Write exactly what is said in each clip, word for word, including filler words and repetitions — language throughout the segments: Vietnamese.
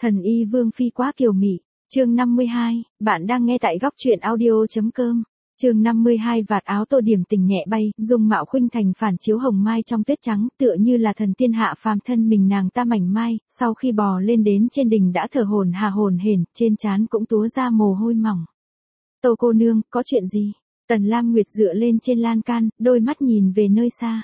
Thần y Vương Phi quá kiều mị. Chương năm mươi hai, bạn đang nghe tại góc truyện audio.com. Chương năm mươi hai, vạt áo Tô Điểm Tình nhẹ bay, dung mạo khuynh thành phản chiếu hồng mai trong tuyết trắng, tựa như là thần tiên hạ phàm, thân mình nàng ta mảnh mai, sau khi bò lên đến trên đỉnh đã thở hổn hà hổn hển, trên trán cũng túa ra mồ hôi mỏng. Tô cô nương, có chuyện gì? Tần Lam Nguyệt dựa lên trên lan can, đôi mắt nhìn về nơi xa.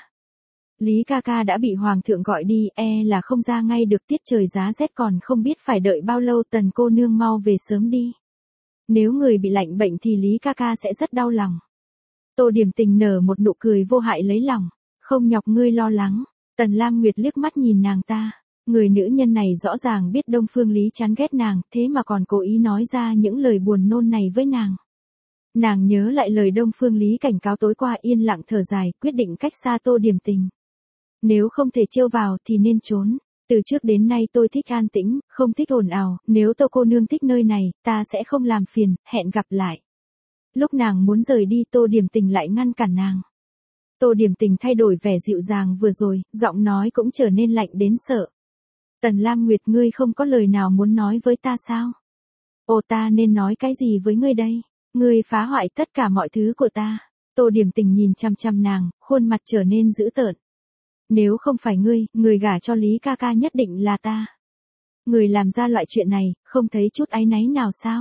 Lý ca ca đã bị hoàng thượng gọi đi, e là không ra ngay được, tiết trời giá rét còn không biết phải đợi bao lâu, Tần cô nương mau về sớm đi. Nếu người bị lạnh bệnh thì Lý ca ca sẽ rất đau lòng. Tô Điểm Tình nở một nụ cười vô hại lấy lòng, không nhọc ngươi lo lắng. Tần Lam Nguyệt liếc mắt nhìn nàng ta, người nữ nhân này rõ ràng biết Đông Phương Lý chán ghét nàng, thế mà còn cố ý nói ra những lời buồn nôn này với nàng. Nàng nhớ lại lời Đông Phương Lý cảnh cáo tối qua, yên lặng thở dài, quyết định cách xa Tô Điểm Tình. Nếu không thể trêu vào thì nên trốn. Từ trước đến nay tôi thích an tĩnh, không thích ồn ào, nếu Tô cô nương thích nơi này, ta sẽ không làm phiền, hẹn gặp lại. Lúc nàng muốn rời đi, Tô Điểm Tình lại ngăn cản nàng. Tô Điểm Tình thay đổi vẻ dịu dàng vừa rồi, giọng nói cũng trở nên lạnh đến sợ. Tần Lam Nguyệt, ngươi không có lời nào muốn nói với ta sao? Ồ, ta nên nói cái gì với ngươi đây? Ngươi phá hoại tất cả mọi thứ của ta. Tô Điểm Tình nhìn chăm chăm nàng, khuôn mặt trở nên dữ tợn. Nếu không phải ngươi, người gả cho Lý ca ca nhất định là ta. Người làm ra loại chuyện này, không thấy chút áy náy nào sao?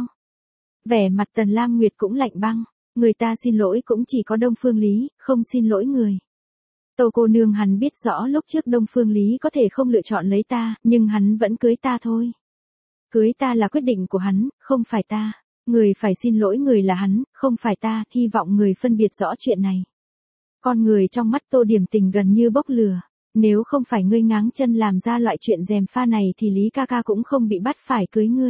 Vẻ mặt Tần Lam Nguyệt cũng lạnh băng, người ta xin lỗi cũng chỉ có Đông Phương Lý, không xin lỗi người. Tô cô nương, hắn biết rõ lúc trước Đông Phương Lý có thể không lựa chọn lấy ta, nhưng hắn vẫn cưới ta thôi. Cưới ta là quyết định của hắn, không phải ta. Người phải xin lỗi người là hắn, không phải ta, hy vọng người phân biệt rõ chuyện này. Con người trong mắt Tô Điểm Tình gần như bốc lửa. Nếu không phải ngươi ngáng chân làm ra loại chuyện gièm pha này thì Lý ca ca cũng không bị bắt phải cưới ngươi.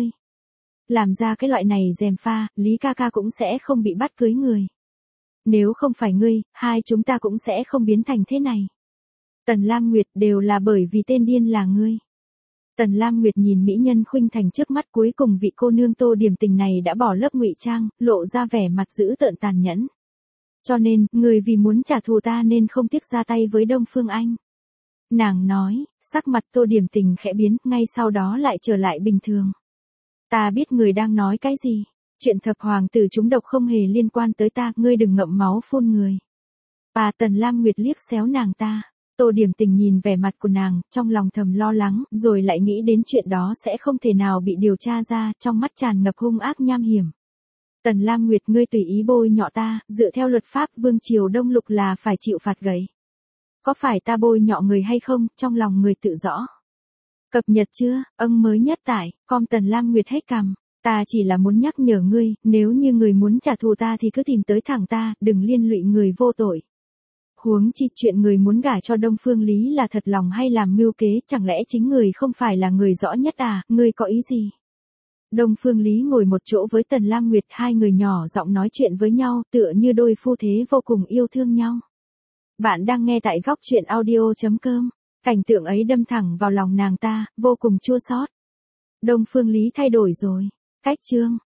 Làm ra cái loại này gièm pha, Lý ca ca cũng sẽ không bị bắt cưới người. Nếu không phải ngươi, hai chúng ta cũng sẽ không biến thành thế này. Tần Lam Nguyệt, đều là bởi vì tên điên là ngươi. Tần Lam Nguyệt nhìn mỹ nhân khuynh thành trước mắt, cuối cùng vị cô nương Tô Điểm Tình này đã bỏ lớp ngụy trang, lộ ra vẻ mặt dữ tợn tàn nhẫn. Cho nên, người vì muốn trả thù ta nên không tiếc ra tay với Đông Phương Anh. Nàng nói, sắc mặt Tô Điểm Tình khẽ biến, ngay sau đó lại trở lại bình thường. Ta biết người đang nói cái gì. Chuyện thập hoàng tử trúng độc không hề liên quan tới ta, ngươi đừng ngậm máu phun người. Bà Tần Lam Nguyệt liếc xéo nàng ta. Tô Điểm Tình nhìn vẻ mặt của nàng, trong lòng thầm lo lắng, rồi lại nghĩ đến chuyện đó sẽ không thể nào bị điều tra ra, trong mắt tràn ngập hung ác nham hiểm. Tần Lam Nguyệt, ngươi tùy ý bôi nhọ ta, dựa theo luật pháp vương triều Đông Lục là phải chịu phạt gậy. Có phải ta bôi nhọ người hay không, trong lòng người tự rõ. Cập nhật chưa, âng mới nhất tại, com Tần Lam Nguyệt hết cằm. Ta chỉ là muốn nhắc nhở ngươi, nếu như người muốn trả thù ta thì cứ tìm tới thẳng ta, đừng liên lụy người vô tội. Huống chi chuyện người muốn gả cho Đông Phương Lý là thật lòng hay làm mưu kế, chẳng lẽ chính người không phải là người rõ nhất à, ngươi có ý gì? Đông Phương Lý ngồi một chỗ với Tần Lam Nguyệt, hai người nhỏ giọng nói chuyện với nhau, tựa như đôi phu thế vô cùng yêu thương nhau. Bạn đang nghe tại góc truyện audio.com. Cảnh tượng ấy đâm thẳng vào lòng nàng ta, vô cùng chua xót. Đông Phương Lý thay đổi rồi. Cách chương.